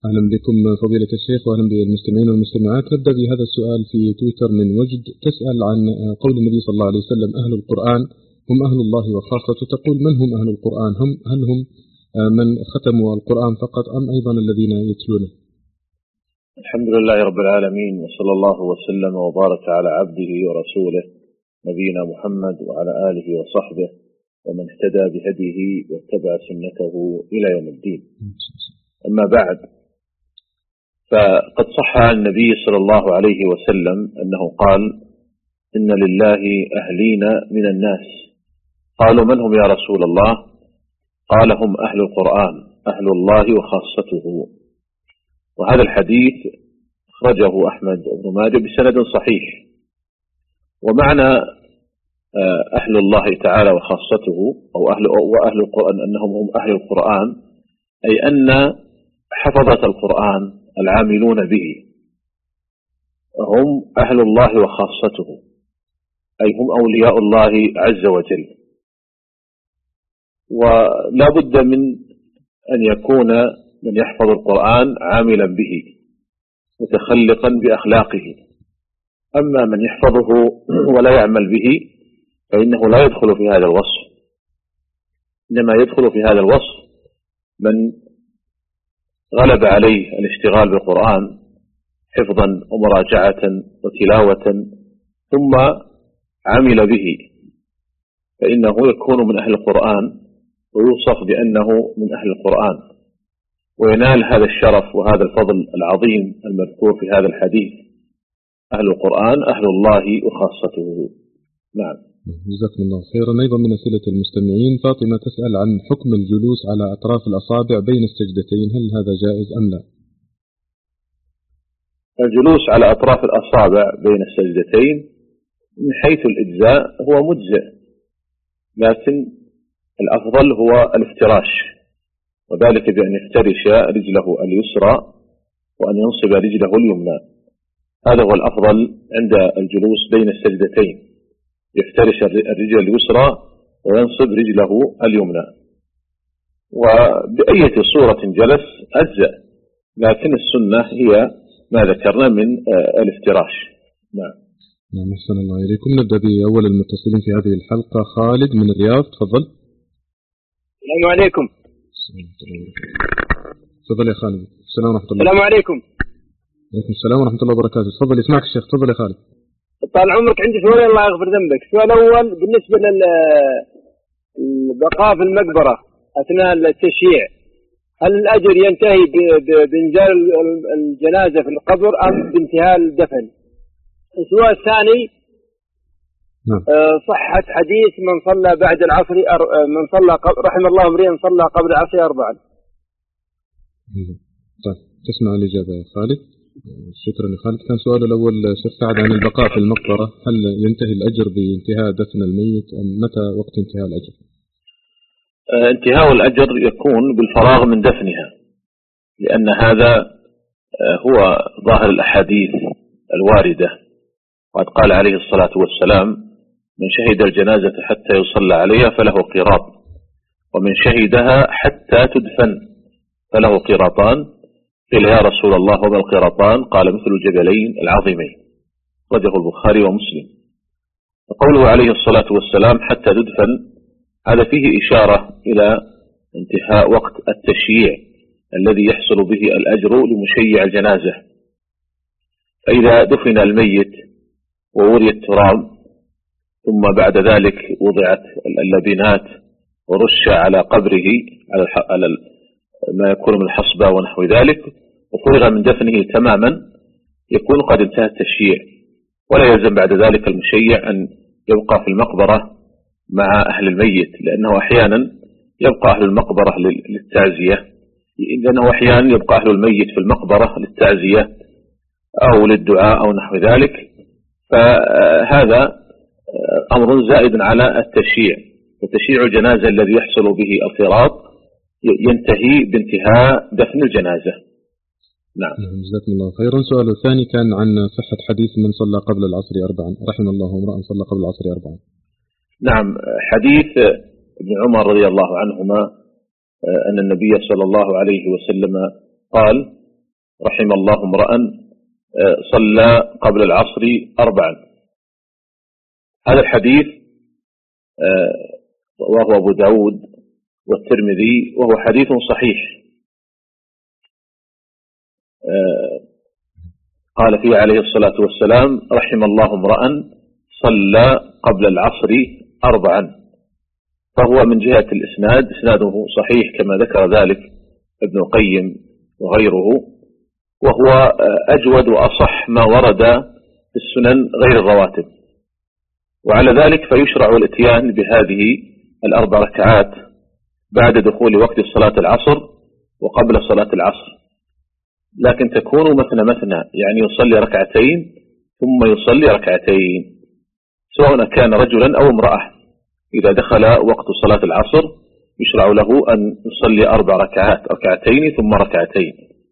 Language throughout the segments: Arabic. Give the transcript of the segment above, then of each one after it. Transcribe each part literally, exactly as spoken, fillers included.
أهلا بكم فضيلة الشيخ وأهلا بالمستمعين والمستمعات. نبدأ بهذا السؤال في تويتر من وجد، تسأل عن قول النبي صلى الله عليه وسلم أهل القرآن هم أهل الله وخاصته، تقول من هم أهل القرآن؟ هم هل هم من ختموا القرآن فقط أم أيضا الذين يتلونه؟ الحمد لله رب العالمين، وصلى الله وسلم وبارك على عبده ورسوله نبينا محمد وعلى آله وصحبه ومن اهتدى بهديه واتبع سنته إلى يوم الدين. أما بعد، فقد صح عن النبي صلى الله عليه وسلم أنه قال: إن لله أهلين من الناس. قالوا: من هم يا رسول الله؟ قال: هم أهل القرآن، أهل الله وخاصته. وهذا الحديث أخرجه أحمد بن ماجه بسند صحيح. ومعنى أهل الله تعالى وخاصته أو أهل وأهل القرآن أنهم هم أهل القرآن، أي أن حفظة القرآن العاملون به هم أهل الله وخاصته، أي هم أولياء الله عز وجل. ولا بد من أن يكون من يحفظ القرآن عاملا به متخلقا بأخلاقه. أما من يحفظه ولا يعمل به فإنه لا يدخل في هذا الوصف، إنما يدخل في هذا الوصف من غلب عليه الاشتغال بالقرآن حفظا ومراجعة وتلاوة ثم عمل به، فإنه يكون من أهل القرآن ويوصف بأنه من أهل القرآن وينال هذا الشرف وهذا الفضل العظيم المذكور في هذا الحديث: أهل القرآن أهل الله وخاصته. نعم. جزاكم الله خيرا. أيضا من أسئلة المستمعين فاطمة تسأل عن حكم الجلوس على أطراف الأصابع بين السجدتين، هل هذا جائز أم لا؟ الجلوس على أطراف الأصابع بين السجدتين من حيث الإجزاء هو مجزئ، لكن الأفضل هو الافتراش، وذلك بأن يفترش رجله اليسرى وأن ينصب رجله اليمنى. هذا هو الأفضل عند الجلوس بين السجدتين، يفترش الرجل اليسرى وينصب رجله اليمنى، وبأية صورة جلس أجزأ، لكن السنة هي ما ذكرنا من الافتراش. نعم. نعم، أحسن الله إليكم. نبدأ بأول المتصلين في هذه الحلقة. خالد من الرياض، تفضل. السلام عليكم. تفضل يا خالد. السلام ورحمة الله. السلام عليكم. عليكم السلام ورحمة الله وبركاته. تفضل، يسمعك الشيخ. تفضل يا خالد. طال عمرك، عندي سؤال الله يغفر ذنبك. السؤال الأول بالنسبة للبقاء في المقبرة أثناء التشييع، هل الأجر ينتهي بإنزال الجنازة في القبر أم بانتهاء الدفن؟ السؤال الثاني: نعم. صحة حديث من صلى بعد العصر من صلى رحم الله امرئ صلى قبل العصر أربعا. طيب، تسمع الإجابة يا خالد. شكرا يا خالد. كان سؤال الأول شيخ سعد عن البقاء في المقبرة، هل ينتهي الأجر بانتهاء دفن الميت أم متى وقت انتهاء الأجر؟ آه انتهاء الأجر يكون بالفراغ من دفنها، لأن هذا آه هو ظاهر الأحاديث الواردة. وقد قال عليه الصلاة والسلام: من شهد الجنازة حتى يصلى عليها فله قيراط، ومن شهدها حتى تدفن فله قيراطان. قيل: يا رسول الله وما القيراطان؟ قال: مثل الجبلين العظيمين. رجه البخاري ومسلم. وقوله عليه الصلاة والسلام حتى تدفن، هذا فيه إشارة إلى انتهاء وقت التشييع الذي يحصل به الأجر لمشيع الجنازة. فإذا دفن الميت ووري التراب ثم بعد ذلك وضعت اللبنات ورش على قبره على ما يكون من الحصبة ونحو ذلك وفرغ من دفنه تماما، يكون قد انتهى التشييع، ولا يلزم بعد ذلك المشيع أن يبقى في المقبرة مع أهل الميت، لأنه أحيانا يبقى أهل المقبرة للتعزية، لأنه أحيانا يبقى أهل الميت في المقبرة للتعزية أو للدعاء أو نحو ذلك، فهذا أمر زائد على التشييع. وتشييع الجنازة الذي يحصل به القيراط ينتهي بانتهاء دفن الجنازة. نعم. جزاكم الله خيرا. سؤال الثاني كان عن صحة حديث من صلى قبل العصر أربعا، رحم الله امرأ صلى قبل العصر أربعا. نعم، حديث ابن عمر رضي الله عنهما أن النبي صلى الله عليه وسلم قال: رحم الله امرأ صلى قبل العصر أربعا. هذا الحديث وهو أبو داود والترمذي وهو حديث صحيح، قال فيه عليه الصلاة والسلام رحم الله امرأ صلى قبل العصر أربعا، فهو من جهة الإسناد إسناده صحيح كما ذكر ذلك ابن القيم وغيره، وهو أجود وأصح ما ورد في السنن غير الرواتب. وعلى ذلك فيشرع الاتيان بهذه الأربع ركعات بعد دخول وقت صلاة العصر وقبل صلاة العصر، لكن تكون مثنى مثنى، يعني يصلي ركعتين ثم يصلي ركعتين، سواء كان رجلا أو امرأة. إذا دخل وقت صلاة العصر يشرع له أن يصلي أربع ركعات، ركعتين ثم ركعتين.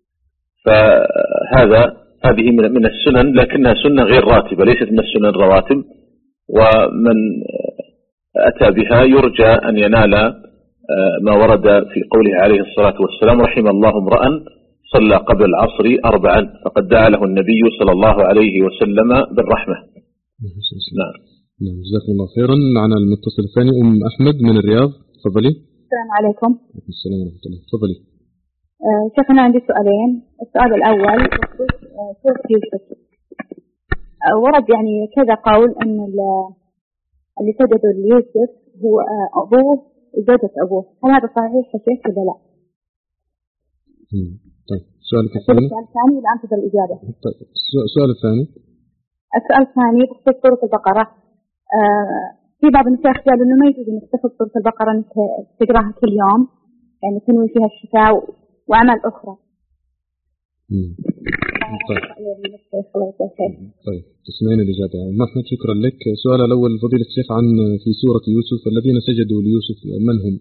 فهذا هذه من السنن، لكنها سنة غير راتبة، ليست من السنن الرواتب، ومن أتى بها يرجى أن ينال ما ورد في قوله عليه الصلاة والسلام رحم الله امرأ صلى قبل العصر أربعا، فقد دعا له النبي صلى الله عليه وسلم بالرحمة. نعم. جزاكم الله خيرا. معنا المتصل الثاني أم أحمد من الرياض، تفضلي. السلام عليكم. السلام ورحمة الله، تفضلي. آه شيخنا عندي سؤالين. السؤال الأول سورة يوسف، آه ورد يعني كذا قول أن اللي سجدوا ليوسف هو أبوه وزوجة أبوه، هل هذا صحيح يا شيخ ولا لا؟ طيب سؤالك الثاني. السؤال الثاني ولا أنتظر الإجابة؟ طيب السؤال الثاني. السؤال الثاني بخصوص سورة البقرة، آه في بعض المشايخ قالوا إنه ما يجوز إنك تاخذ سورة البقرة إنك تقراها كل يوم، يعني تنوي فيها الشفاء وأعمال أخرى. امم طيب طيب تسمعين الإجابة. أم أحمد شكرا لك. سؤال الأول فضيلة الشيخ عن في سورة يوسف الذين سجدوا ليوسف من هم؟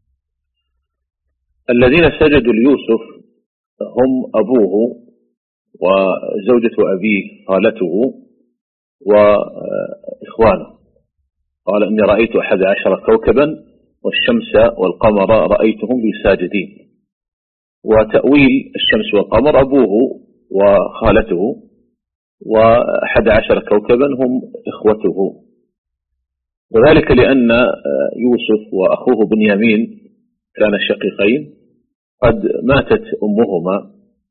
الذين سجدوا ليوسف هم أبوه وزوجة أبيه خالته وإخوانه. قال إني رأيت أحد عشر كوكبا والشمس والقمر رأيتهم لي ساجدين. وتأويل الشمس والقمر أبوه وخالته، وأحد عشر كوكبا هم إخوته، وذلك لأن يوسف وأخوه بنيامين كان شقيقين قد ماتت أمهما،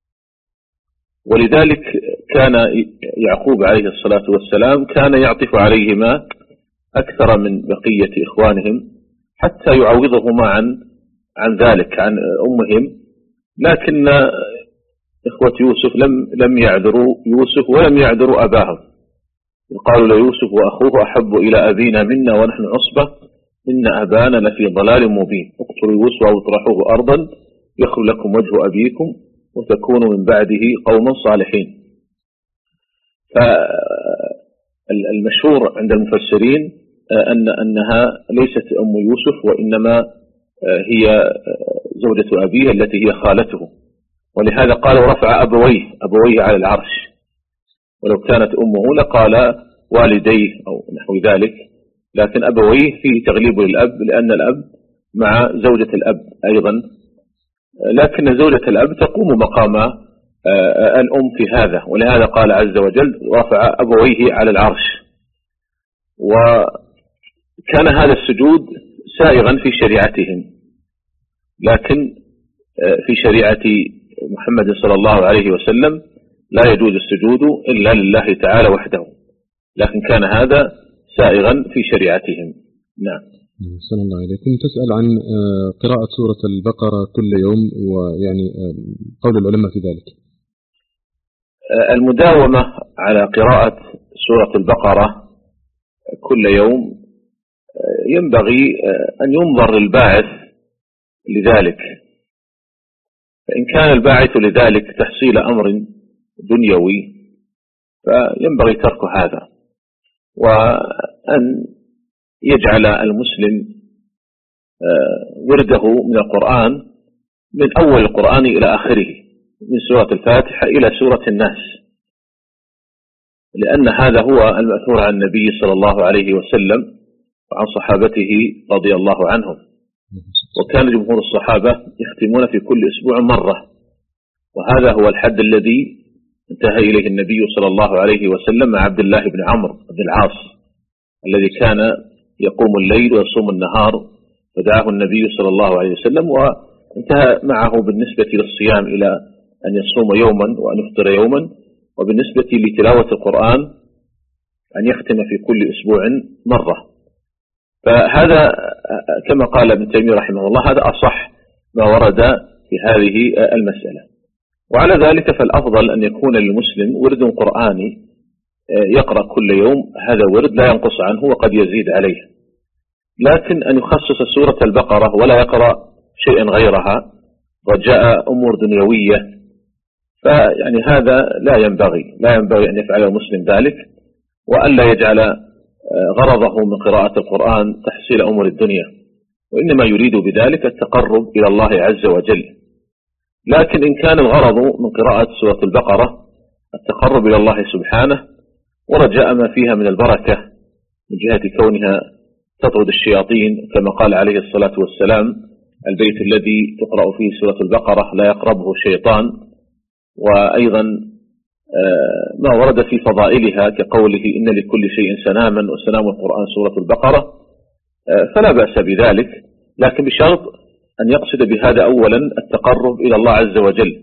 ولذلك كان يعقوب عليه الصلاة والسلام كان يعطف عليهما أكثر من بقية إخوانهم حتى يعوضهما عن عن ذلك عن أمهم. لكن إخوة يوسف لم لم يعذروا يوسف ولم يعذروا أباهم، قالوا ليوسف وأخوه أحب إلى أبينا منا ونحن عصبة إن أبانا لفي ضلال مبين، اقتلوا يوسف أو اطرحوه أرضا يخل لكم وجه أبيكم وتكونوا من بعده قوما صالحين. فالمشهور عند المفسرين أن أنها ليست أم يوسف، وإنما هي زوجة أبيه التي هي خالته، ولهذا قال ورفع أبويه أبويه على العرش، ولو كانت أمه لقال والديه أو نحو ذلك، لكن أبويه فيه تغليب للأب لأن الأب مع زوجة الأب أيضا، لكن زوجة الأب تقوم مقام الأم في هذا، ولهذا قال عز وجل ورفع أبويه على العرش. وكان هذا السجود سائغا في شريعتهم، لكن في شريعة محمد صلى الله عليه وسلم لا يجوز السجود إلا لله تعالى وحده، لكن كان هذا سائغا في شريعتهم. نعم. صلى الله عليكم. تسأل عن قراءة سورة البقرة كل يوم، ويعني قول العلماء في ذلك. المداومة على قراءة سورة البقرة كل يوم ينبغي أن ينظر للباعث لذلك، فإن كان الباعث لذلك تحصيل أمر دنيوي فينبغي ترك هذا، وأن يجعل المسلم ورده من القرآن من أول القرآن إلى آخره، من سورة الفاتحة إلى سورة الناس، لأن هذا هو المأثور عن النبي صلى الله عليه وسلم وعن صحابته رضي الله عنهم. وكان جمهور الصحابة يختمون في كل أسبوع مرة، وهذا هو الحد الذي انتهى إليه النبي صلى الله عليه وسلم مع عبد الله بن عمرو بن العاص الذي كان يقوم الليل ويصوم النهار، فدعاه النبي صلى الله عليه وسلم وانتهى معه بالنسبة للصيام إلى أن يصوم يوما وأن يفطر يوما، وبالنسبة لتلاوة القرآن أن يختم في كل أسبوع مرة. فهذا كما قال ابن تيمية رحمه الله هذا أصح ما ورد في هذه المسألة. وعلى ذلك فالأفضل أن يكون للمسلم ورد قرآني يقرأ كل يوم، هذا ورد لا ينقص عنه وقد يزيد عليه، لكن أن يخصص سورة البقرة ولا يقرأ شيئا غيرها رجاء أمور دنيوية، فيعني هذا لا ينبغي لا ينبغي أن يفعل المسلم ذلك، وأن لا يجعل غرضه من قراءة القرآن تحصيل أمور الدنيا، وإنما يريد بذلك التقرب إلى الله عز وجل. لكن إن كان الغرض من قراءة سورة البقرة التقرب إلى الله سبحانه ورجاء ما فيها من البركة من جهة كونها تطرد الشياطين، كما قال عليه الصلاة والسلام البيت الذي تقرأ فيه سورة البقرة لا يقربه شيطان، وأيضا ما ورد في فضائلها كقوله إن لكل شيء سناما وسنام القرآن سورة البقرة، فلا بأس بذلك، لكن بشرط أن يقصد بهذا أولا التقرب إلى الله عز وجل،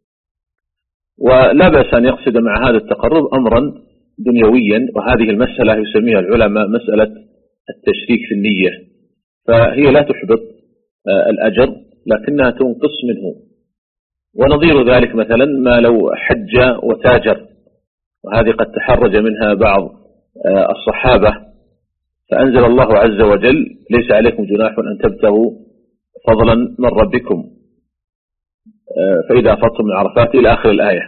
ولا بأس أن يقصد مع هذا التقرب أمرا دنيويا، وهذه المسألة يسميها العلماء مسألة التشريك في النية، فهي لا تحبط الأجر لكنها تنقص منه. ونظير ذلك مثلا ما لو حج وتاجر، وهذه قد تحرج منها بعض الصحابة، فأنزل الله عز وجل ليس عليكم جناح أن تبتغوا فضلا من ربكم فإذا أفضتم من عرفات إلى آخر الآية.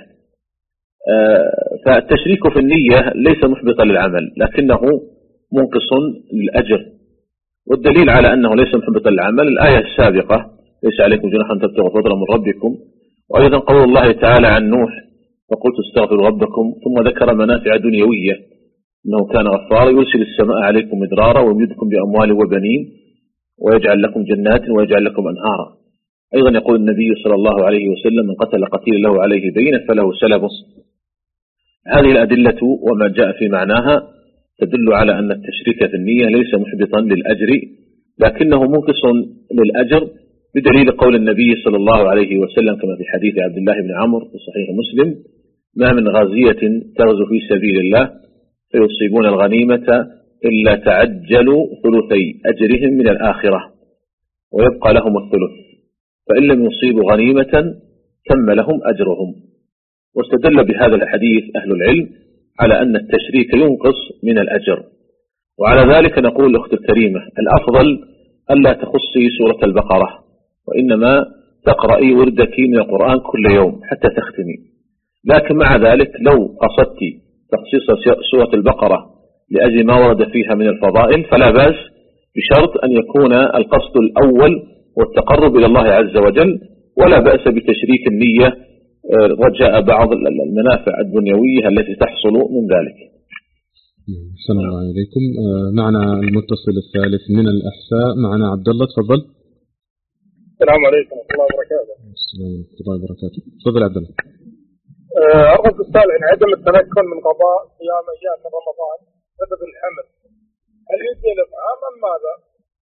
فالتشريك في النية ليس محبطا للعمل لكنه منقص للأجر، والدليل على أنه ليس محبطا للعمل الآية السابقة ليس عليكم جناح أن تبتغوا فضلا من ربكم، وأيضا قول الله تعالى عن نوح فقلت استغفروا ربكم، ثم ذكر منافع دنيوية إنه كان غفارا يرسل السماء عليكم مدرارا ويمدكم بأموال وبنين ويجعل لكم جنات ويجعل لكم أنهارا. أيضا يقول النبي صلى الله عليه وسلم من قتل قتيلا له عليه دين فله سلبه. هذه الأدلة وما جاء في معناها تدل على أن التشريك في النية ليس محبطا للأجر لكنه منقص للأجر، بدليل قول النبي صلى الله عليه وسلم كما في حديث عبد الله بن عمرو في صحيح مسلم ما من غازية تغزو في سبيل الله فيصيبون الغنيمة إلا تعجلوا ثلثي أجرهم من الآخرة ويبقى لهم الثلث، فإن لم يصيبوا غنيمة تم لهم أجرهم. واستدل بهذا الحديث أهل العلم على أن التشريك ينقص من الأجر. وعلى ذلك نقول الأخت الكريمة الأفضل ألا تخصي سورة البقرة، وإنما تقرأي وردك من القرآن كل يوم حتى تختمي. لكن مع ذلك لو قصدت تخصيص سورة البقرة لأجل ما ورد فيها من الفضائل فلا بأس، بشرط أن يكون القصد الأول والتقرب إلى الله عز وجل، ولا بأس بتشريك النية رجاء بعض المنافع الدنيوية التي تحصل من ذلك. السلام الله عليكم. معنا المتصل الثالث من الأحساء، معنا عبد الله، تفضل. السلام عليكم ورحمة الله وبركاته. السلام ورحمة الله وبركاته. تفضل عبد الله. أرغب السؤال عن عدم التمكن من قضاء صيام أيام من رمضان بسبب الحمل، هل يجزي الإطعام أم ماذا؟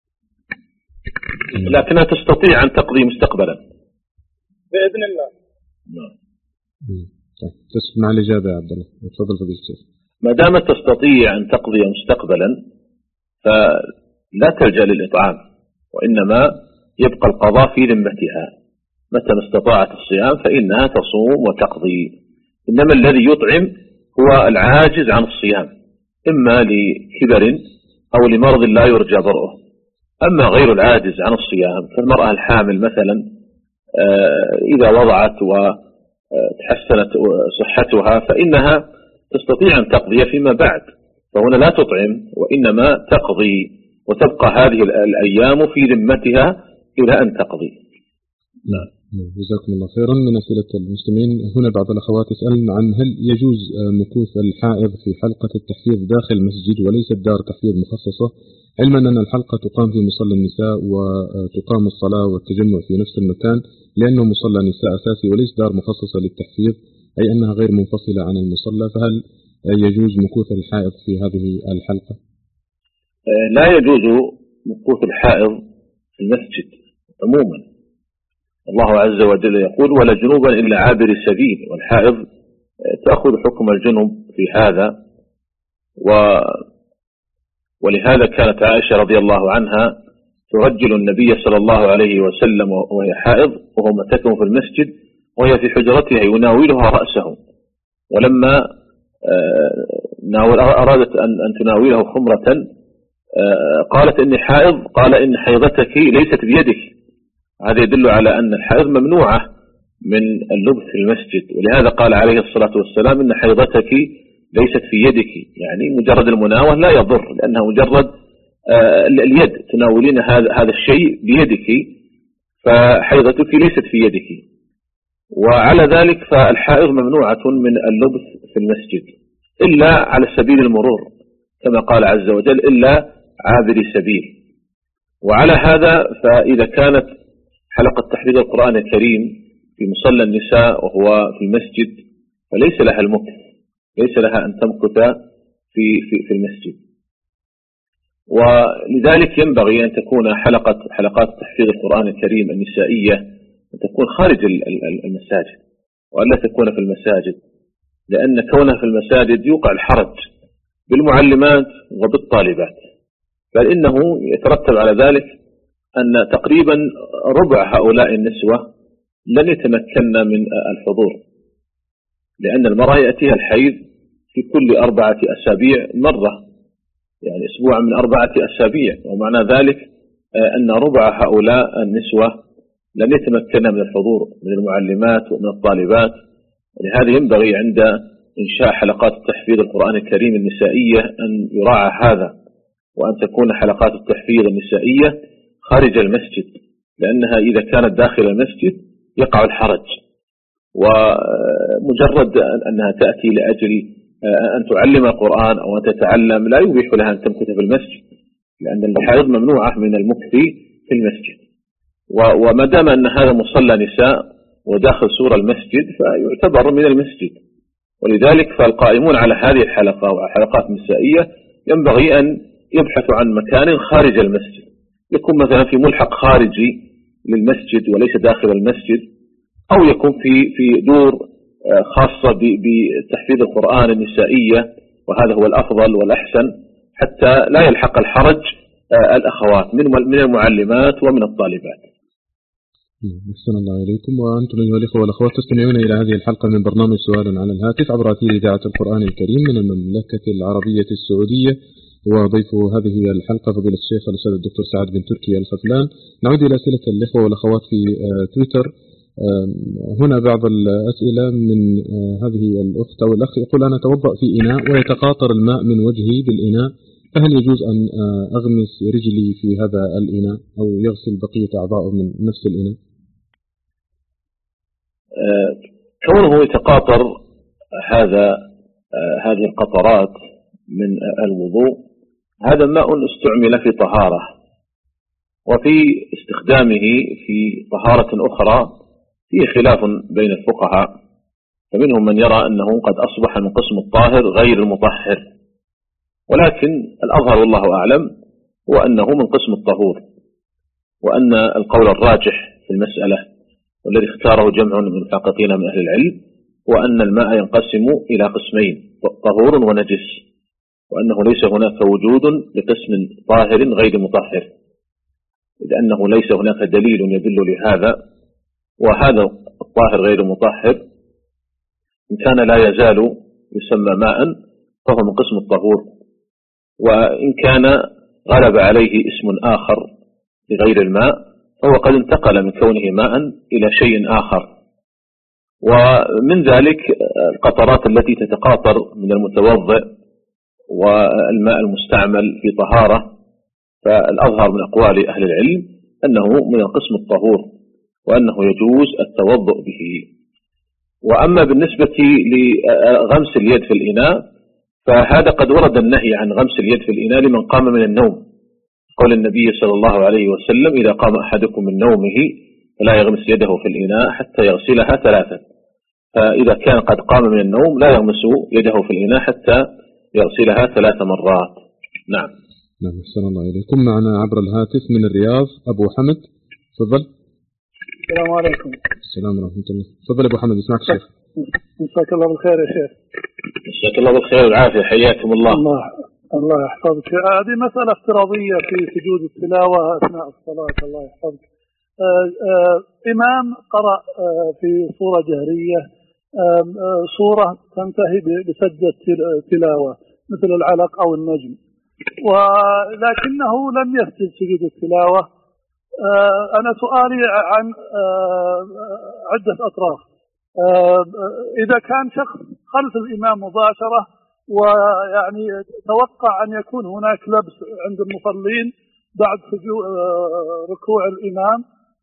لكنها تستطيع أن تقضي مستقبلا بإذن الله. نعم. طيب تسمع الإجابة يا عبد الله، تفضل فضيلة الشيخ. ما دامت تستطيع أن تقضي مستقبلا فلا تلجأ للإطعام، وإنما يبقى القضاء في ذمتها، متى ما استطاعت الصيام فإنها تصوم وتقضي. إنما الذي يطعم هو العاجز عن الصيام إما لكبر أو لمرض لا يرجى برؤه. أما غير العاجز عن الصيام فالمرأة الحامل مثلا إذا وضعت وتحسنت صحتها فإنها تستطيع أن تقضي فيما بعد، فهنا لا تطعم وإنما تقضي، وتبقى هذه الأيام في ذمتها إلى أن تقضي. لا. جزاكم الله خيرا. من أسئلة المسلمين هنا بعض الأخوات يسألن عن هل يجوز مكوث الحائض في حلقة التحفيظ داخل المسجد وليست دار تحفيظ مخصصة، علما أن الحلقة تقام في مصلى النساء وتقام الصلاة والتجمع في نفس المكان، لأنه مصلى نساء أساسي وليس دار مخصصة للتحفيظ، أي أنها غير منفصلة عن المصلى، فهل يجوز مكوث الحائض في هذه الحلقة؟ لا يجوز مكوث الحائض في المسجد عموما. الله عز وجل يقول ولا جنوبا إلا عابر السبيل، والحائض تأخذ حكم الجنوب في هذا. و ولهذا كانت عائشة رضي الله عنها ترجل النبي صلى الله عليه وسلم وهي حائض وهو متكم في المسجد وهي في حجرتها يناولها رأسه، ولما أرادت أن تناوله خمرة قالت إني حائض، قال إن حيضتك ليست بيدك. هذا يدل على أن الحائض ممنوعة من اللبث في المسجد، ولهذا قال عليه الصلاة والسلام إن حيضتك ليست في يدك، يعني مجرد المناول لا يضر، لأنها مجرد اليد تناولين هذا هذا الشيء بيدك، فحيضتك ليست في يدك. وعلى ذلك فالحائض ممنوعة من اللبث في المسجد إلا على سبيل المرور كما قال عز وجل إلا عابر سبيل. وعلى هذا فإذا كانت حلقة تحفيظ القرآن الكريم في مصلى النساء وهو في المسجد فليس لها المكث، ليس لها أن تمكث في, في, في المسجد. ولذلك ينبغي أن تكون حلقة حلقات تحفيظ القرآن الكريم النسائية أن تكون خارج المساجد وألا تكون في المساجد، لأن كونها في المساجد يوقع الحرج بالمعلمات وبالطالبات، بل إنه يترتب على ذلك أن تقريبا ربع هؤلاء النسوة لن يتمكن من الحضور، لأن المرأة يأتيها الحيض في كل أربعة أسابيع مرة، يعني أسبوع من أربعة أسابيع، ومعنى ذلك أن ربع هؤلاء النسوة لن يتمكن من الحضور من المعلمات ومن الطالبات. ولهذا ينبغي عند إنشاء حلقات التحفيظ القرآن الكريم النسائية أن يراعى هذا، وأن تكون حلقات التحفيظ النسائية خارج المسجد، لأنها إذا كانت داخل المسجد يقع الحرج، ومجرد أنها تأتي لأجل أن تعلم القرآن أو أن تتعلم لا يبيح لها أن تمكث في المسجد، لأن الحائض ممنوعة من المكث في المسجد. وما دام أن هذا مصلى نساء وداخل سور المسجد فيعتبر من المسجد، ولذلك فالقائمون على هذه الحلقة وحلقات نسائية ينبغي أن يبحثوا عن مكان خارج المسجد، يكون مثلا في ملحق خارجي للمسجد وليس داخل المسجد، أو يكون في في دور خاصة بتحفيظ القرآن النسائية، وهذا هو الأفضل والأحسن حتى لا يلحق الحرج الأخوات من المعلمات ومن الطالبات. أحسن الله إليكم. وأنتم أيها الإخوة والأخوات تستمعون إلى هذه الحلقة من برنامج سؤال على الهاتف عبر أثير إذاعة القرآن الكريم من المملكة العربية السعودية، وضيف هذه الحلقة فضيلة الشيخ الأستاذ الدكتور سعد بن تركي الخذلان. نعود إلى أسئلة الإخوة والأخوات في تويتر. هنا بعض الأسئلة من هذه الأخت أو الأخ يقول أنا أتوضأ في إناء ويتقاطر الماء من وجهي بالإناء، فهل يجوز أن أغمس رجلي في هذا الإناء أو يغسل بقية أعضائه من نفس الإناء؟ كونه يتقاطر هذا هذه القطرات من الوضوء هذا ماء استعمل في طهارة، وفي استخدامه في طهارة أخرى فيه خلاف بين الفقهاء، فمنهم من يرى أنه قد أصبح من قسم الطاهر غير المطهر، ولكن الأظهر والله أعلم هو أنه من قسم الطهور، وأن القول الراجح في المسألة والذي اختاره جمع من المحققين من أهل العلم هو أن الماء ينقسم إلى قسمين، طهور ونجس، وأنه ليس هناك وجود لقسم طاهر غير مطهر، لأنه ليس هناك دليل يدل لهذا، وهذا الطاهر غير مطهر إن كان لا يزال يسمى ماء فهو من قسم الطهور، وإن كان غلب عليه اسم آخر لغير الماء فهو قد انتقل من كونه ماء إلى شيء آخر. ومن ذلك القطرات التي تتقاطر من المتوضئ والماء المستعمل في طهارة، فالأظهر من أقوال أهل العلم أنه من القسم الطهور وأنه يجوز التوضؤ به. وأما بالنسبة لغمس اليد في الإناء فهذا قد ورد النهي عن غمس اليد في الإناء لمن قام من النوم، قول النبي صلى الله عليه وسلم إذا قام أحدكم من نومه فلا يغمس يده في الإناء حتى يغسلها ثلاثا. فإذا كان قد قام من النوم لا يغمس يده في الإناء حتى يغسلها ثلاث مرات. نعم. نعم أحسن الله إليكم. معنا عبر الهاتف من الرياض أبو حمد، تفضل. السلام عليكم. السلام ورحمة الله. تفضل أبو حمد، اسمعك شيخ. مساك الله بالخير يا شيخ. مساك الله بالخير والعافية، حياكم الله. الله الله يحفظك. هذه مسألة افتراضية في سجود التلاوة أثناء الصلاة. الله يحفظك. آآ آآ إمام قرأ في صورة جهرية صورة تنتهي بسجدة تلاوة مثل العلق أو النجم، ولكنه لم يسجد سجود التلاوة. أنا سؤالي عن عدة أطراف. إذا كان شخص خلف الإمام مباشرة ويعني توقع أن يكون هناك لبس عند المصلين بعد ركوع الإمام،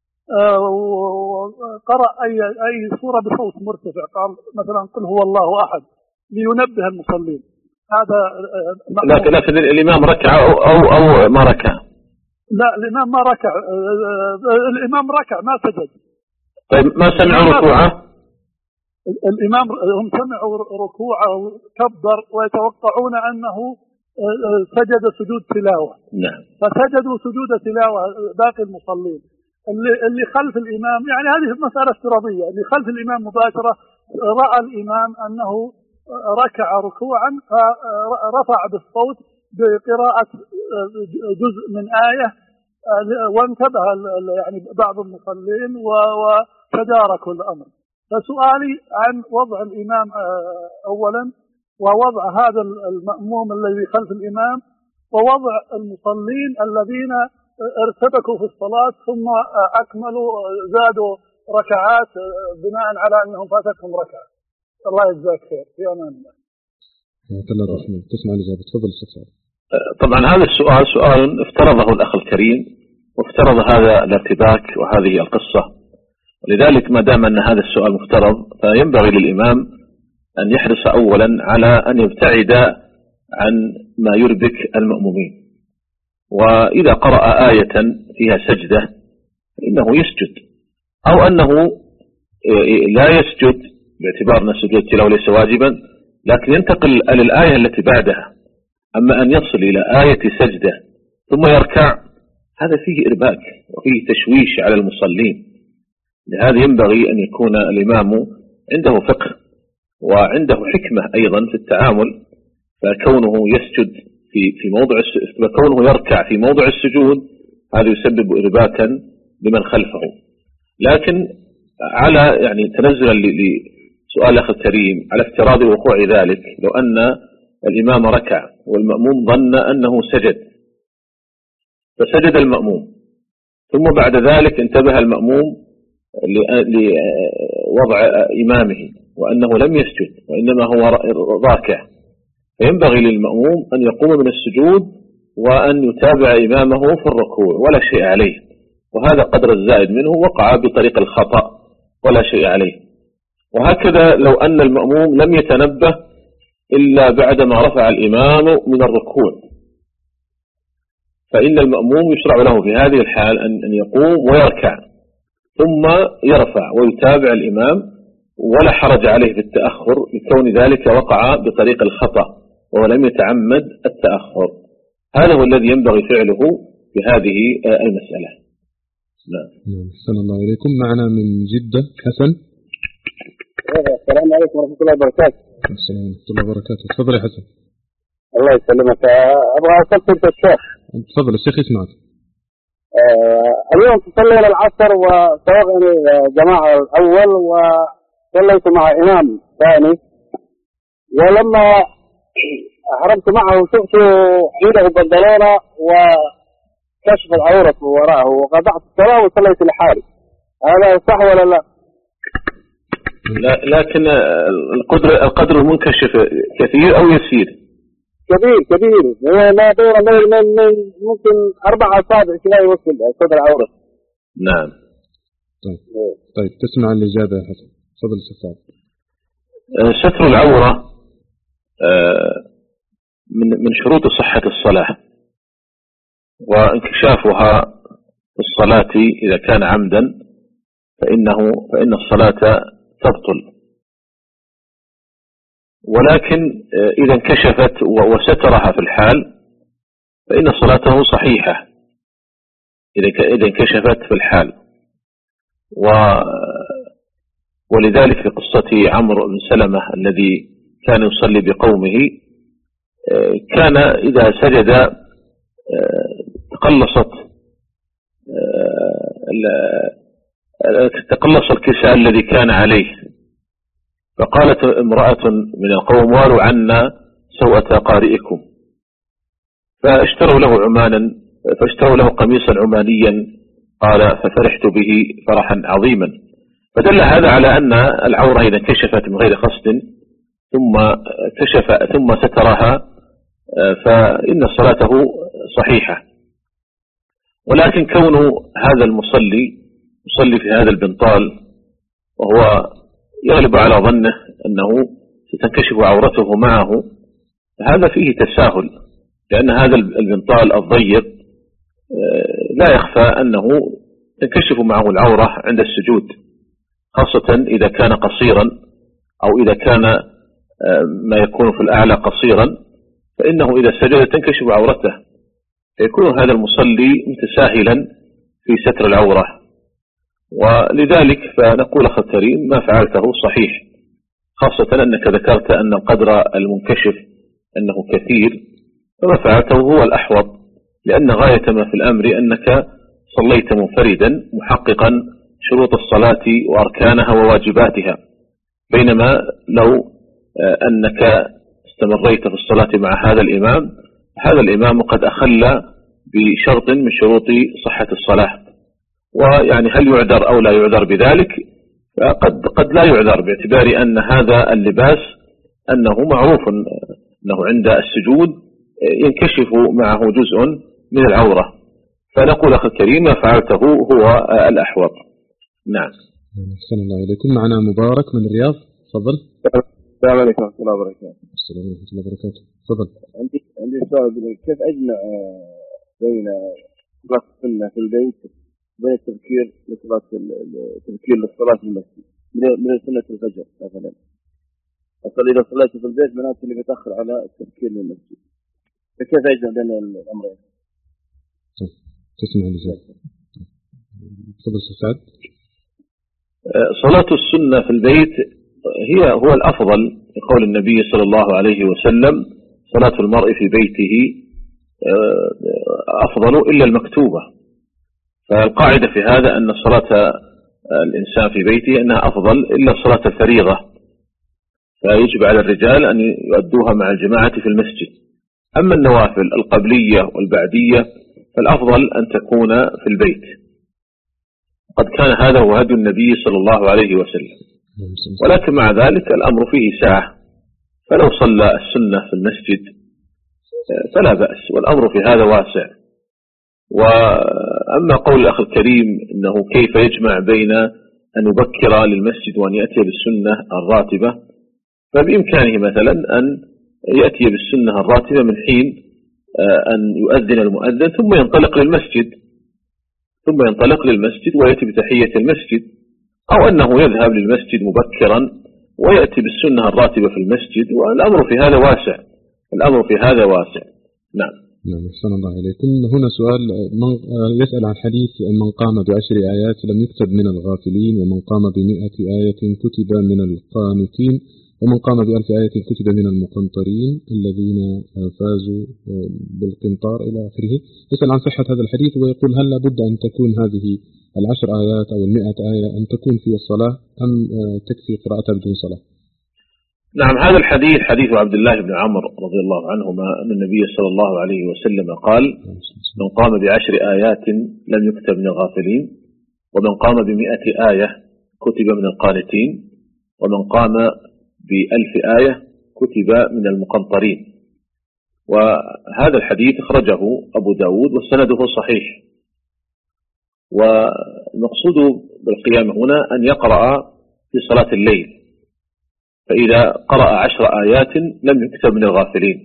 وقرأ أي أي سورة بصوت مرتفع، قال مثلا قل هو الله أحد لينبه المصلين، هذا لكن لكن الإمام ركع أو أو, أو ما ركع؟ لا، الإمام ما ركع. الإمام ركع ما سجد. طيب ما سمعوا ركوعه؟ الإمام هم سمعوا ركوعه كبر ويتوقعون أنه سجد سجود تلاوة. نعم. فسجدوا سجود تلاوة باقي المصلين. اللي اللي خلف الإمام، يعني هذه مسألة افتراضية، اللي خلف الإمام مباشرة رأى الإمام أنه ركع ركوعا فرفع بالصوت بقراءة جزء من آية، وانتبه يعني بعض المصلين وتداركوا الأمر. فسؤالي عن وضع الإمام أولا، ووضع هذا المأموم الذي خلف الإمام، ووضع المصلين الذين ارتبكوا في الصلاة ثم أكملوا زادوا ركعات بناء على أنهم فاتتهم ركعة. الله يجزاك خير. في أمان الله. الله الرحمن. تسمع الإجابة. تفضل السؤال. طبعا هذا السؤال سؤال افترضه الأخ الكريم، وافترض هذا الارتباك وهذه القصة، ولذلك ما دام أن هذا السؤال مفترض فينبغي للإمام أن يحرص أولا على أن يبتعد عن ما يربك المأمومين. وإذا قرأ آية فيها سجدة فإنه يسجد، أو أنه لا يسجد باعتبار أن سجود التلاوة ليس واجبا، لكن ينتقل للآية التي بعدها. أما أن يصل إلى آية سجدة ثم يركع، هذا فيه إرباك وفيه تشويش على المصلين. لهذا ينبغي أن يكون الإمام عنده فقه وعنده حكمة أيضا في التعامل، فكونه يسجد في في موضع فكونه يركع في موضع السجود هذا يسبب إرباكا لمن خلفه. لكن على يعني تنزلا لسؤال الأخ الكريم، على افتراض وقوع ذلك، لو أن الإمام ركع والمأموم ظن أنه سجد، فسجد المأموم ثم بعد ذلك انتبه المأموم لوضع إمامه وأنه لم يسجد وإنما هو راكع، فينبغي للمأموم أن يقوم من السجود وأن يتابع إمامه في الركوع ولا شيء عليه، وهذا قدر الزائد منه وقع بطريق الخطأ ولا شيء عليه. وهكذا لو أن المأموم لم يتنبه إلا بعدما رفع الإمام من الركوع، فإن المأموم يشرع له في هذه الحال أن يقوم ويركع ثم يرفع ويتابع الإمام، ولا حرج عليه بالتأخر لكون ذلك وقع بطريق الخطأ ولم يتعمد التأخر. هذا هو الذي ينبغي فعله في هذه المسألة. نعم. أحسن الله إليكم. معنا من جدة حسن. السلام عليكم ورحمة الله وبركاته. السلام ورحمة الله وبركاته. تفضل يا حسن. الله يسلمك. أبغى أستفسر في الشيخ. تفضل الشيخ يسمعك. آه اليوم صلينا العصر وسبقني جماعة الأول وصليت مع إمام ثاني، ولما هربت معه شفت حيله بنطلونه وكشف العورة وراءه وقطعت الصلاة وصليت لحالي. هذا صح ولا لا؟ لا، لكن القدر القدر المنكشف كثير أو يسير؟ كبير كبير، ما بين من ممكن أربع أصابع كذا يوصل صدر العورة. نعم. طيب طيب تسمع الإجابة يا حسن. تفضل السؤال. ستر العورة من من شروط صحة الصلاة، وانكشافها في الصلاة إذا كان عمدا فإنه فإن الصلاة تبطل. ولكن إذا انكشفت وسترها في الحال فإن صلاته صحيحة إذا انكشفت في الحال. ولذلك في قصة عمرو بن سلمة الذي كان يصلي بقومه كان إذا سجد تقلصت تقلص الكساء الذي كان عليه، فقالت امرأة من القوم والوا عنا سوءة قارئكم، فاشتروا له عمانا فاشتروا له قميصا عمانيا، قال ففرحت به فرحا عظيما. فدل هذا على أن العورة إذا انكشفت من غير قصد ثم كشف ثم سترها فإن صلاته صحيحة. ولكن كون هذا المصلي يصلي في هذا البنطال وهو يغلب على ظنه أنه ستنكشف عورته معه، هذا فيه تساهل، لأن هذا البنطال الضيق لا يخفى أنه تنكشف معه العورة عند السجود، خاصة إذا كان قصيرا أو إذا كان ما يكون في الأعلى قصيرا، فإنه إذا سجد تنكشف عورته، فيكون هذا المصلي متساهلا في ستر العورة. ولذلك فنقول أخي الكريم ما فعلته صحيح، خاصة أنك ذكرت أن القدر المنكشف أنه كثير، فما فعلته هو الأحوط، لأن غاية ما في الأمر أنك صليت منفردا محققا شروط الصلاة وأركانها وواجباتها، بينما لو أنك استمريت في الصلاة مع هذا الإمام، هذا الإمام قد أخل بشرط من شروط صحة الصلاة. ويعني هل يعذر أو لا يعذر بذلك؟ قد, قد لا يعذر، باعتبار أن هذا اللباس أنه معروف أنه عند السجود ينكشف معه جزء من العورة، فنقول أخي الكريم ما فعلته هو الأحوط. نعم. أحسن الله إليكم. معنا مبارك من الرياض، تفضل. السلام عليكم ورحمة الله وبركاته. السلام عليكم ورحمة الله وبركاته، تفضل. عندي عندي سؤال، كيف أجمع بين صلاة السنة في البيت وبين التذكير لصلاة التذكير للصلاة في المسجد من سنة الفجر مثلا؟ أصلي إذا صليت في البيت معناته اللي بتأخر على التذكير للمسجد، فكيف أجمع بين الأمرين؟ تسمع لي تفضل سعد. صلاة السنة في البيت هي هو الأفضل، لقول النبي صلى الله عليه وسلم صلاة المرء في بيته أفضل إلا المكتوبة. فالقاعدة في هذا أن صلاة الإنسان في بيته أنها أفضل إلا صلاة الفريضة، فيجب على الرجال أن يؤدوها مع الجماعة في المسجد. أما النوافل القبلية والبعدية فالأفضل أن تكون في البيت، قد كان هذا هو هدي النبي صلى الله عليه وسلم. ولكن مع ذلك الأمر فيه سعة، فلو صلى السنة في المسجد فلا بأس، والأمر في هذا واسع. وأما قول الأخ الكريم أنه كيف يجمع بين أن يبكر للمسجد وأن يأتي بالسنة الراتبة، فبإمكانه مثلا أن يأتي بالسنة الراتبة من حين أن يؤذن المؤذن ثم ينطلق للمسجد ثم ينطلق للمسجد ويأتي بتحية المسجد، أو أنه يذهب للمسجد مبكرا ويأتي بالسنة الراتبة في المسجد، والأمر في هذا واسع الأمر في هذا واسع. نعم. نعم، أحسن الله إليكم. هنا سؤال يسأل عن حديث من قام بعشر آيات لم يكتب من الغافلين، ومن قام بمئة آية كتب من القانتين، ومن قام بألف آية كتب من المقنطرين الذين فازوا بالقنطار إلى آخره. يسأل عن صحة هذا الحديث ويقول هل لابد أن تكون هذه العشر آيات أو المئة آية أن تكون في الصلاة أم تكفي قراءتها بدون صلاة؟ نعم، هذا الحديث حديث عبد الله بن عمرو رضي الله عنهما أن النبي صلى الله عليه وسلم قال من قام بعشر آيات لم يكتب من الغافلين، ومن قام بمئة آية كتب من القانتين، ومن قام بألف آية كتب من المقنطرين. وهذا الحديث أخرجه أبو داود وسنده صحيح. والمقصود بالقيام هنا أن يقرأ في صلاة الليل، فإذا قرأ عشر آيات لم يكتب من الغافلين.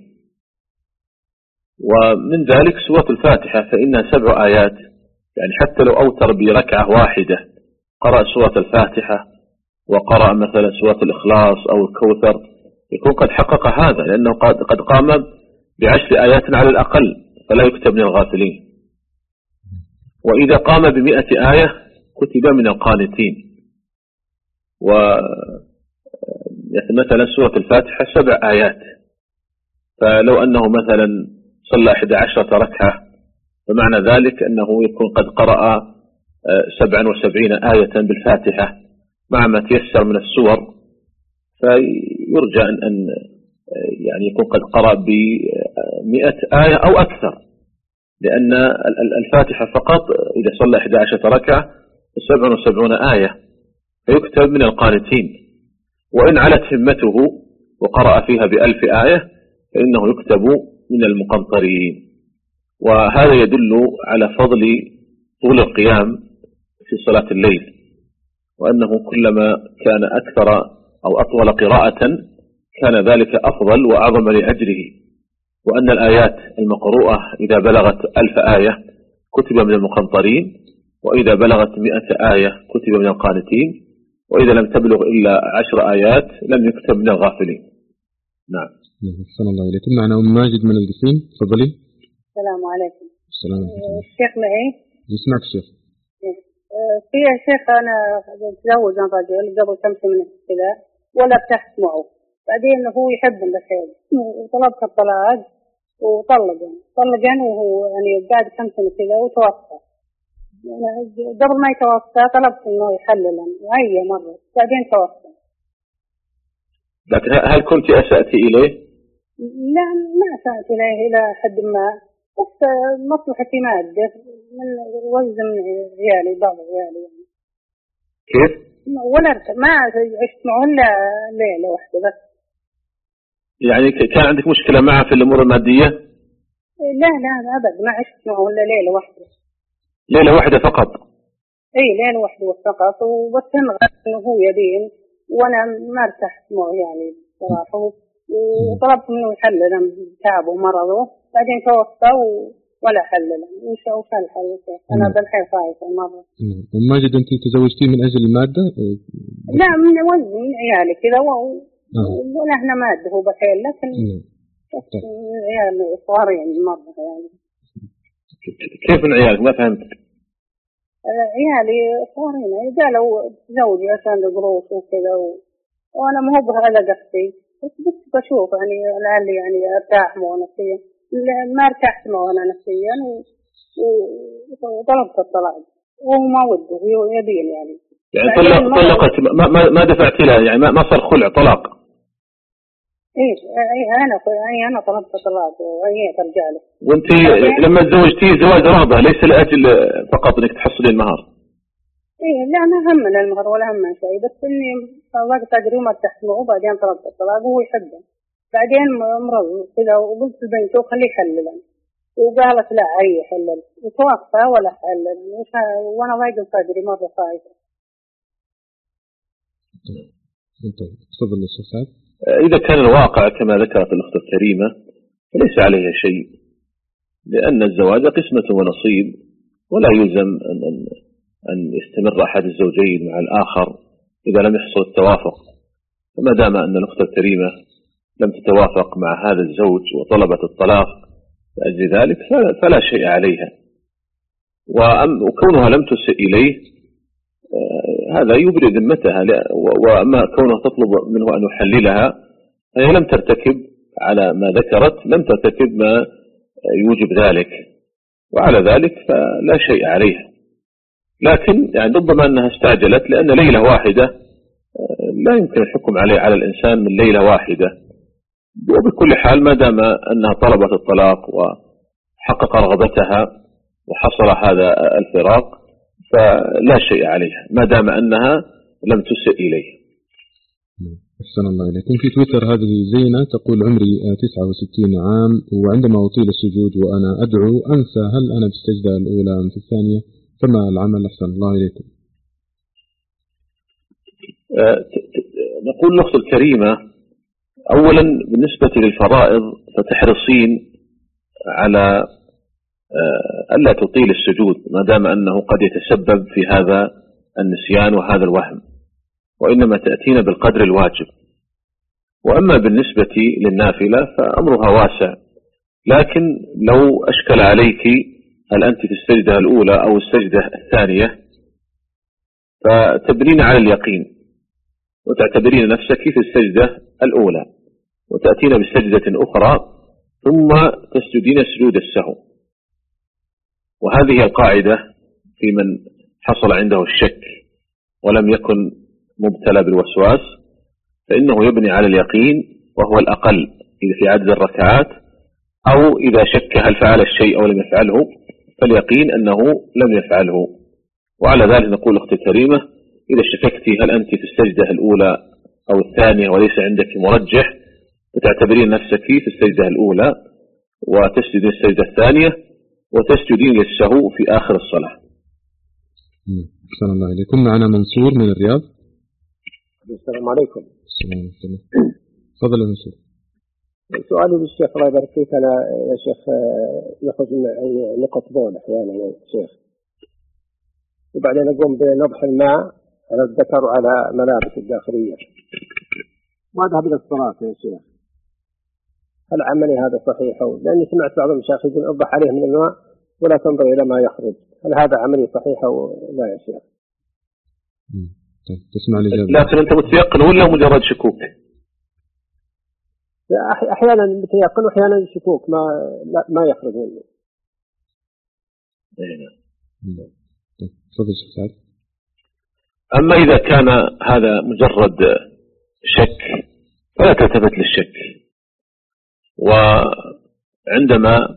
ومن ذلك سورة الفاتحة فإنها سبع آيات، يعني حتى لو أوتر بركعة واحدة قرأ سورة الفاتحة وقرأ مثلا سورة الإخلاص أو الكوثر يكون قد حقق هذا، لأنه قد قام بعشر آيات على الأقل فلا يكتب من الغافلين. وإذا قام بمئة آية كتب من القانتين. ومثلا سورة الفاتحة سبع آيات، فلو أنه مثلا صلى إحدى عشرة ركعة فمعنى ذلك أنه يكون قد قرأ سبعا وسبعين آية بالفاتحة مع ما تيسر من السور، فيرجى أن يعني يكون قد قرأ بمئة آية أو أكثر، لأن الفاتحة فقط إذا صلى إحدى عشرة ركعة سبع وسبعون آية فيكتب من القانتين. وإن علت همته وقرأ فيها بألف آية فإنه يكتب من المقنطرين. وهذا يدل على فضل طول القيام في صلاة الليل، وأنه كلما كان أكثر أو أطول قراءة كان ذلك أفضل وأعظم لأجره. وأن الآيات المقروءة إذا بلغت ألف آية كتب من المقنطرين، وإذا بلغت مئة آية كتب من القانتين، وإذا لم تبلغ إلا عشر آيات لم يكتب من الغافلين. نعم. أحسن الله إليكم. معنا أم ماجد من القصيم، تفضلي. السلام عليكم. السلام عليكم. الشيخ معي؟ يسمعك الشيخ. في يا شيخ أنا تزوج من رجل قبل كم سنة كذا ولا ارتحت معه، بعدين هو يحبني بالخير وطلبت الطلاق وطلقني طلقني وهو يعني بعد كم سنة كذا وتوفى. قبل ما يتوفى طلبت إنه يحللني أي مرة، بعدين توفى. لكن هل كنت أسأتي إليه؟ لا ما أسأت إليه إلى حد ما، بس مصلحتي مادة من وزن عيالي بعض عيالي يعني. كيف؟ ولا ما عشت معه إلا ليلة واحدة بس. يعني كان عندك مشكلة معه في الأمور المادية؟ لا لا أبد ما عشت معه إلا ليلة واحدة. ليلة واحدة فقط؟ إيه ليلة واحدة فقط، وبس إنه هو يدين وأنا ما ارتحت معه يعني صراحة، وطلبت منه يحلل تعبه ومرضه، بعدين توفى ولا حلل. وش وش الحل؟ أنا بالحين خايفة مرة. أم ماجد أنت تزوجتي من أجل المادة؟ لا من وزن من عيالي كذا ولا إحنا مادة هو بالحين، لكن عيال صغارين مرة يعني. كيف من عيالك؟ ما فهمت. عيالي صغارين قالوا زوجي عشان ظروف وكذا و... وأنا ما هو بهذا قصدي، بس بس بشوف يعني لعلي يعني ارتاح معه نفسيا. ما ارتحت معه أنا نفسيا وطلبت الطلاق وهو ما وده هو يدين يعني. يعني طلق طلقت ما ما ما دفعت لها يعني ما ما صار خلع طلاق. إيه أنا يعني أنا طلبت الطلاق وهي ترجع له. وأنت لما تزوجتيه زواج رغبة ليس لأجل فقط إنك تحصلي المهر. إيه لا أنا هم من المهر ولا هم من شيء، بس إني طلقت أدري وما ارتحت معه، بعدين طلبت الطلاق وهو يحبه، بعدين مرض كذا وقلت لبنته خليه يحلل، وقالت لا أي حلل وتوفى ولا حلل، وأنا ضايق صدري مرة خايفة. تفضل الشيخ سعد. إذا كان الواقع كما ذكرت الأخت الكريمة فليس عليها شيء، لأن الزواج قسمة ونصيب، ولا يلزم أن أن يستمر أحد الزوجين مع الآخر إذا لم يحصل التوافق. فما دام أن الأخت الكريمة لم تتوافق مع هذا الزوج وطلبت الطلاق لأجل ذلك فلا شيء عليها. وكونها لم تسئ إليه هذا يبرئ ذمتها، وأما كونها تطلب منه أن يحللها هي لم ترتكب على ما ذكرت، لم ترتكب ما يوجب ذلك، وعلى ذلك فلا شيء عليها. لكن يعني ربما أنها استعجلت، لأن ليلة واحدة لا يمكن الحكم عليه على الإنسان من ليلة واحدة. وبكل حال ما دام أنها طلبت الطلاق وحقق رغبتها وحصل هذا الفراق فلا شيء عليها ما دام أنها لم تسئ إليه. أحسن الله إليكم. في تويتر هذه زينة تقول عمري تسعة وستين عام، وعندما أطيل السجود وأنا أدعو أنسى هل أنا في السجدة الأولى أم في الثانية، فما العمل؟ أحسن الله إليكم. نقول الأخت الكريمة أولا بالنسبة للفرائض فتحرصين على ألا تطيل السجود ما دام أنه قد يتسبب في هذا النسيان وهذا الوهم، وإنما تأتينا بالقدر الواجب. وأما بالنسبة للنافلة فأمرها واسع، لكن لو أشكل عليك هل أنت في السجدة الأولى أو السجدة الثانية فتبنين على اليقين وتعتبرين نفسك في السجدة الأولى وتأتين بسجدة أخرى ثم تسجدين سجود السهو. وهذه القاعدة في من حصل عنده الشك ولم يكن مبتلى بالوسواس، فإنه يبني على اليقين وهو الأقل إذا في عدد الركعات، أو إذا شك هل فعل الشيء أو لم يفعله فاليقين أنه لم يفعله. وعلى ذلك نقول أختي الكريمة إذا شككت هل أنت في السجدة الأولى أو الثانية وليس عندك مرجح وتعتبرين نفسك في السجدة الأولى وتسجدين السجدة الثانية وتسجدين للسهو في آخر الصلاة. السلام الله عليكم. معنا منصور من الرياض. السلام عليكم. السلام عليكم. تفضل يا منصور. سؤالي للشيخ الله يبارك فيك، أنا يا شيخ نخرج من نقط بول أحيانا يا شيخ، وبعدين أقوم بنضح الماء على الذكر وعلى ملابس الداخلية ما أذهب إلى الصلاة يا شيخ، هل عملي هذا صحيح؟ لأني سمعت بعض المشايخ يقول أضح عليه من الماء ولا تنظر إلى ما يخرج، هل هذا عملي صحيح أو لا يا شيخ؟ تسمع الإجابة. لكن أنت متيقن ولا مجرد شكوك؟ أحيانا متيقن وأحيانا شكوك ما لا ما يخرج منه. تفضل شيخ سعد. أما إذا كان هذا مجرد شك فلا تلتفت للشك، وعندما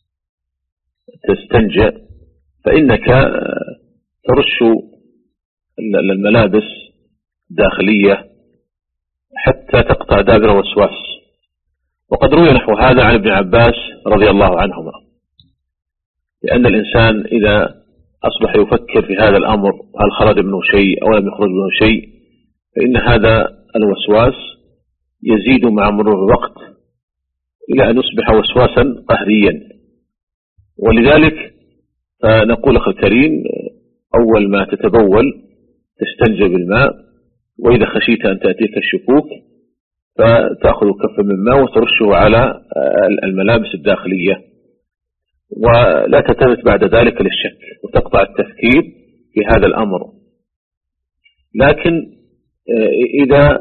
تستنجئ فإنك ترش الملابس داخلية حتى تقطع دابر وسواس. وقد روي نحو هذا عن ابن عباس رضي الله عنهما، لأن الإنسان إذا أصبح يفكر في هذا الأمر هل خرج منه شيء أو لم يخرج منه شيء فإن هذا الوسواس يزيد مع مرور الوقت إلى أن يصبح وسواسا قهريا. ولذلك فنقول أخي الكريم أول ما تتبول تستنجى بالماء، وإذا خشيت أن تأتيك الشكوك فتأخذ كفا من ماء وترشه على الملابس الداخلية، ولا تلتفت بعد ذلك للشك وتقطع التفكير في هذا الأمر. لكن إذا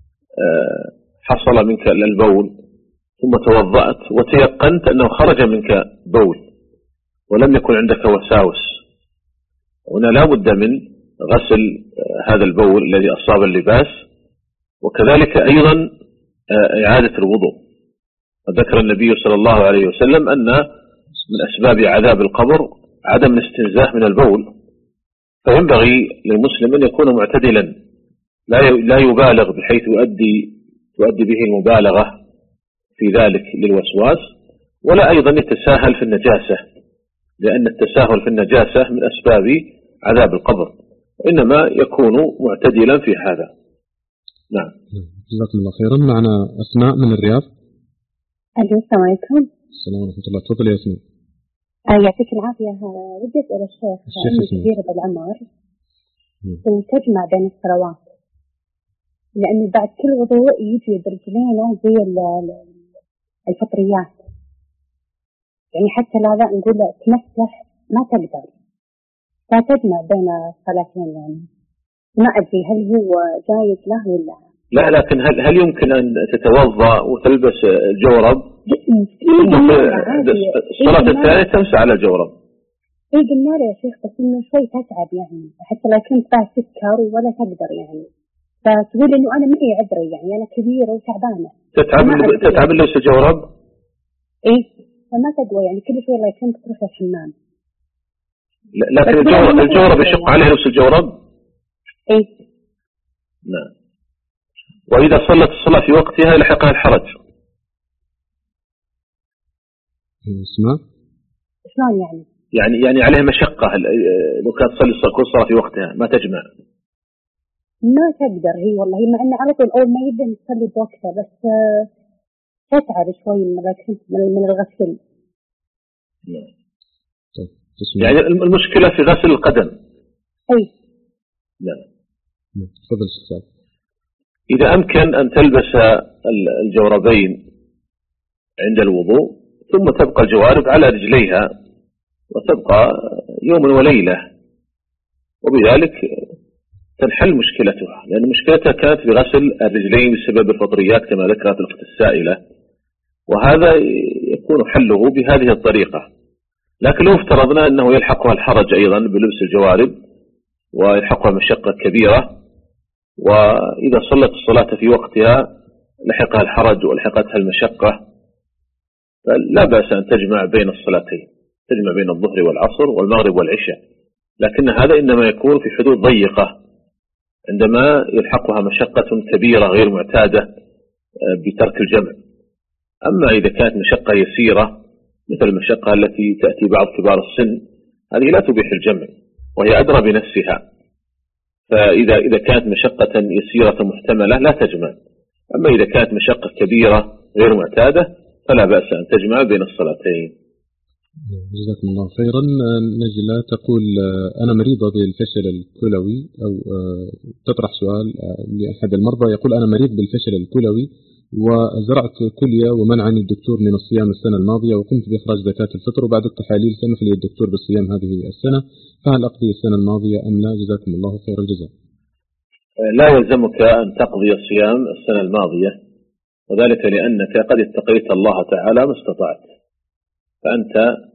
حصل منك البول ثم توضأت وتيقنت أنه خرج منك بول ولم يكن عندك وساوس، هنا لا بد من غسل هذا البول الذي أصاب اللباس، وكذلك أيضا إعادة الوضوء. وذكر النبي صلى الله عليه وسلم أن من أسباب عذاب القبر عدم الاستنزاه من البول، فينبغي للمسلم أن يكون معتدلا لا يبالغ بحيث يؤدي تؤدي به المبالغة في ذلك للوسواس، ولا أيضا يتساهل في النجاسة، لأن التساهل في النجاسة من أسباب عذاب القبر، وإنما يكون معتدلا في هذا. نعم. جزاكم الله خيرا. معنا أسماء من الرياض. السلام عليكم. السلام ورحمة الله. تفضل يا أسماء. يعطيك العافية. ودي أسأل الشيخ أمي كبيرة بالعمر وتجمع بين الصلوات، لأنه بعد كل وضوء يجي برجلينا زي الفطريات، يعني حتى لا نقول تمسح ما تقدر، فتجمع بين الصلاتين. يعني ما أدري هل هو جايز له ولا لا. لكن هل هل يمكن أن تتوضأ وتلبس جورب الصلاة الثانية تمسح على الجورب؟ إيه قلنا له يا شيخ، بس إنه شوي تتعب يعني، حتى لو كنت فيها سكر ولا تقدر يعني، فتقول إنه أنا معي عذري يعني أنا كبيرة وتعبانة. تتعب تتعب لبس الجورب؟ إيه فما تقوى يعني كل شوي الله كنت تروح الحمام. لكن الجورب الجورب يشق عليه لبس الجورب؟ إيه. نعم. وإذا صلت الصلاة في وقتها يلحقها الحرج. اسمع. شلون يعني؟ يعني يعني عليه مشقة لو كانت تصلي كل صلاة في وقتها ما تجمع. ما تقدر هي والله، مع إنه على طول أول ما يبدأ نصلي بوقتها، بس تتعب شوي من من الغسل. يعني المشكلة في غسل القدم. أي. نعم. تفضل السؤال. إذا أمكن أن تلبس الجوربين عند الوضوء ثم تبقى الجوارب على رجليها وتبقى يوم وليلة، وبذلك تنحل مشكلتها، لأن مشكلتها كانت بغسل الرجلين بسبب الفطريات كما ذكرت الأخت السائلة، وهذا يكون حله بهذه الطريقة. لكن لو افترضنا أنه يلحقها الحرج أيضا بلبس الجوارب ويلحقها مشقة كبيرة، وإذا صلت الصلاة في وقتها لحقها الحرج ولحقتها المشقة، فلا بأس أن تجمع بين الصلاتين، تجمع بين الظهر والعصر والمغرب والعشاء، لكن هذا إنما يكون في حدود ضيقة عندما يلحقها مشقة كبيرة غير معتادة بترك الجمع. أما إذا كانت مشقة يسيرة مثل المشقة التي تأتي بعض كبار السن، هذه لا تبيح الجمع وهي أدرى بنفسها، فإذا إذا كانت مشقة يسيرة محتملة لا تجمع. أما إذا كانت مشقة كبيرة غير معتادة فلا بأس أن تجمع بين الصلاتين. جزاكم الله خيرا. نجلة تقول أنا مريضة بالفشل الكلوي، أو تطرح سؤال لأحد المرضى يقول أنا مريض بالفشل الكلوي وزرعت كلية ومنعني الدكتور من الصيام السنة الماضية، وقمت بإخراج زكاة الفطر، وبعد التحاليل سمح لي الدكتور بالصيام هذه السنة، فهل أقضي السنة الماضية أم لا؟ جزاكم الله خير الجزاء. لا يلزمك أن تقضي الصيام السنة الماضية، وذلك لأنك قد اتقيت الله تعالى ما استطعت، فأنت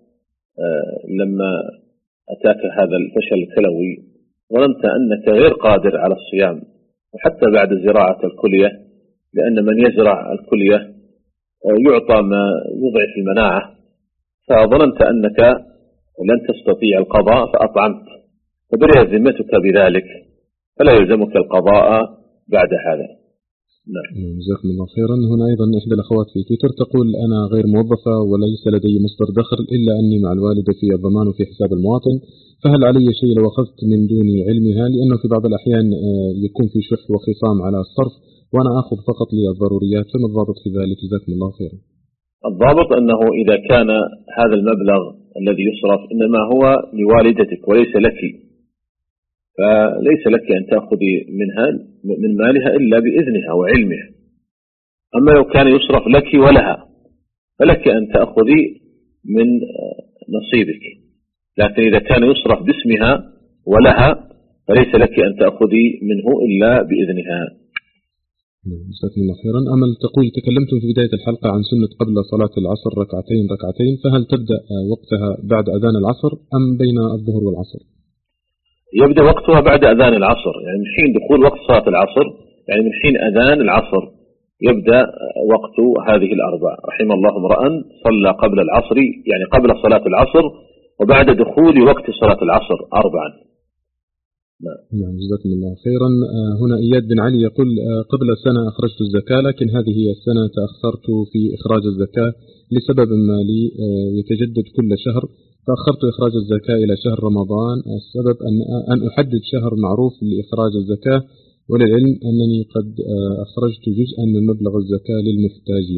لما أتاك هذا الفشل الكلوي ظننت أنك غير قادر على الصيام، وحتى بعد زراعة الكلية، لأن من يزرع الكلية يعطى ما يضعف المناعة، فظننت أنك لن تستطيع القضاء فأطعمت، فبرئت ذمتك بذلك، فلا يلزمك القضاء بعد هذا. نعم. جزاكم الله خيرا. هنا أيضا إحدى الأخوات في تويتر تقول أنا غير موظفة وليس لدي مصدر دخل إلا أني مع الوالدة في الضمان وفي حساب المواطن، فهل علي شيء لو أخذت من دون علمها؟ لأنه في بعض الأحيان يكون في شح وخصام على الصرف وأنا أخذ فقط للضروريات، فما الضابط في ذلك؟ جزاكم الله خيرا. الضابط أنه إذا كان هذا المبلغ الذي يصرف إنما هو لوالدتك وليس لك، فليس لك أن تأخذي منها من مالها إلا بإذنها وعلمها. أما لو كان يصرف لك ولها فلك أن تأخذي من نصيبك، لكن إذا كان يصرف باسمها ولها فليس لك أن تأخذي منه إلا بإذنها. جزاكم الله خيرا. أمل تقول تكلمتم في بداية الحلقة عن سنة قبل صلاة العصر ركعتين ركعتين، فهل تبدأ وقتها بعد أذان العصر أم بين الظهر والعصر؟ يبدأ وقتها بعد أذان العصر، يعني من حين دخول وقت صلاة العصر، يعني من حين أذان العصر يبدأ وقت هذه الأربع. رحم الله امرأ صلى قبل العصر، يعني قبل صلاة العصر وبعد دخول وقت صلاة العصر أربعا. نعم. جزاكم الله خيرا. هنا إياد بن علي يقول قبل سنة أخرجت الزكاة، لكن هذه السنة تأخرت في إخراج الزكاة لسبب مالي يتجدد كل شهر، فأخرت إخراج الزكاة إلى شهر رمضان. السبب أن أن أحدد شهر معروف لإخراج الزكاة، وللعلم أنني قد أخرجت جزءا من مبلغ الزكاة للمحتاجين.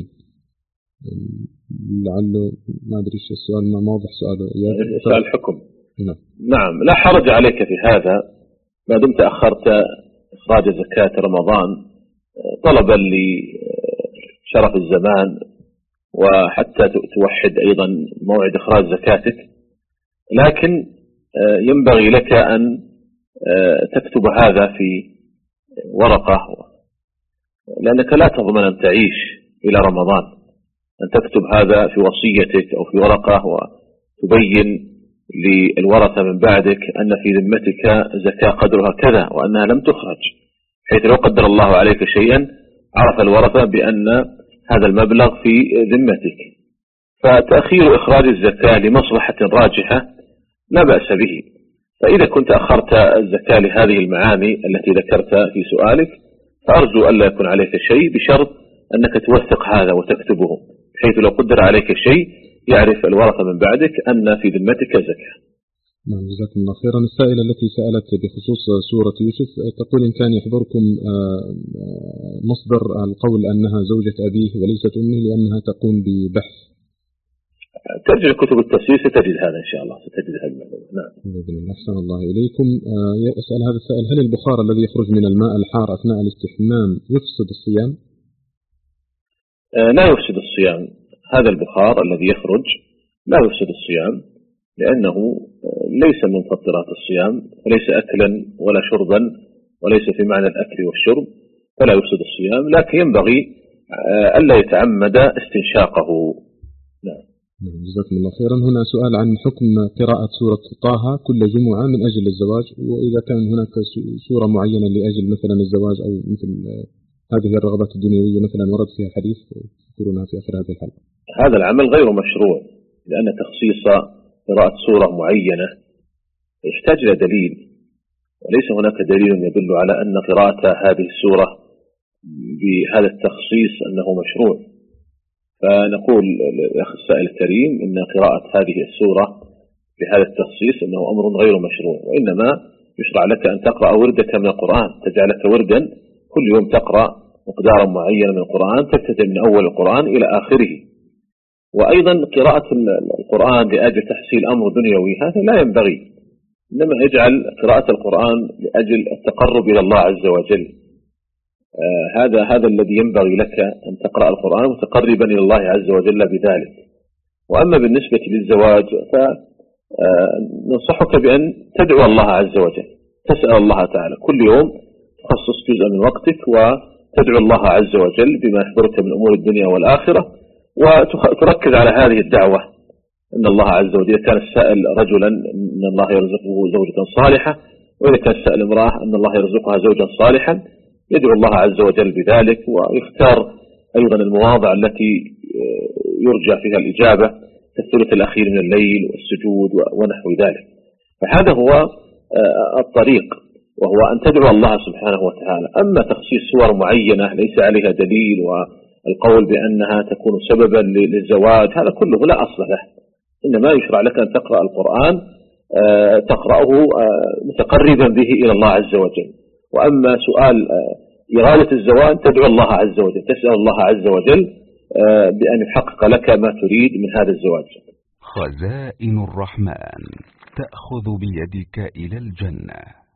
لعله ما أدري إيش السؤال، ما واضح سؤاله. سؤال الحكم. نعم. نعم، لا حرج عليك في هذا ما دمت أخرت إخراج زكاة رمضان طلبا لشرف الزمان، وحتى توحد أيضا موعد إخراج زكاتك، لكن ينبغي لك أن تكتب هذا في ورقة، لأنك لا تضمن أن تعيش إلى رمضان، أن تكتب هذا في وصيتك أو في ورقة وتبين للورثة من بعدك أن في ذمتك زكاة قدرها كذا وأنها لم تخرج، حيث لو قدر الله عليك شيئا عرف الورثة بأن هذا المبلغ في ذمتك. فتأخير إخراج الزكاة لمصلحة راجحة لا بأس به. فإذا كنت أخرت الزكاة لهذه المعاني التي ذكرت في سؤالك فأرجو ألا يكون عليك شيء، بشرط أنك توثق هذا وتكتبه، حيث لو قدر عليك شيء يعرف الورثة من بعدك أن في ذمتك زكاة. نعم. جزاكم الله خيرا. السائلة التي سألت بخصوص سورة يوسف تقول إن كان يحضركم مصدر القول أنها زوجة أبيه وليست أمه لأنها تقوم ببحث. ترجع كتب التفسير ستجد هذا إن شاء الله، ستجد هذا المعلومة. نعم. أحسن الله إليكم. يسأل هذا السائل: هل البخار الذي يخرج من الماء الحار أثناء الاستحمام يفسد الصيام؟ لا يفسد الصيام. هذا البخار الذي يخرج لا يفسد الصيام، لأنه ليس من مفطرات الصيام، وليس أكلا ولا شربا، وليس في معنى الأكل والشرب، فلا يفسد الصيام، لكن ينبغي ألا يتعمد استنشاقه. نعم. جزاكم الله خيرا. هنا سؤال عن حكم قراءة سورة طه كل جمعة من أجل الزواج، وإذا كان هناك سورة معينة لأجل مثلا الزواج أو مثل هذه الرغبات الدنيوية مثلا ورد فيها حديث تذكرونها في آخر هذه الحلقة. هذا العمل غير مشروع، لأن تخصيص قراءة سورة معينة يحتاج إلى دليل، وليس هناك دليل يدل على أن قراءة هذه السورة بهذا التخصيص أنه مشروع. فنقول للأخ السائل الكريم إن قراءة هذه السورة بهذا التخصيص أنه أمر غير مشروع، وإنما يشرع لك أن تقرأ وردك من القرآن، تجعلك وردا كل يوم تقرأ مقدارا معينا من القرآن، تبتدئ من أول القرآن إلى آخره. وأيضا قراءة القرآن لأجل تحصيل أمر دنيوي هذا لا ينبغي، إنما يجعل قراءة القرآن لأجل التقرب إلى الله عز وجل. آه هذا هذا الذي ينبغي لك أن تقرأ القرآن متقربا إلى الله عز وجل بذلك. وأما بالنسبة للزواج فننصحك بأن تدعو الله عز وجل، تسأل الله تعالى كل يوم، تخصص جزء من وقتك وتدعو الله عز وجل بما يحضرك من أمور الدنيا والآخرة، وتركز على هذه الدعوة أن الله عز وجل كان السائل رجلا أن الله يرزقه زوجة صالحة، وإذا كان السائل امرأة أن الله يرزقها زوجا صالحا، يدعو الله عز وجل بذلك، ويختار أيضا المواضع التي يرجى فيها الإجابة كالثلث الأخير من الليل والسجود ونحو ذلك. فهذا هو الطريق، وهو أن تدعو الله سبحانه وتعالى. أما تخصيص سور معينة ليس عليها دليل والقول بأنها تكون سببا للزواج هذا كله لا أصل له، إنما يشرع لك أن تقرأ القرآن تقرأه متقربا به إلى الله عز وجل. وأما سؤال إرادة الزواج تدعو الله عز وجل، تسأل الله عز وجل بأن يحقق لك ما تريد من هذا الزواج. خزائن الرحمن تأخذ بيدك إلى الجنة.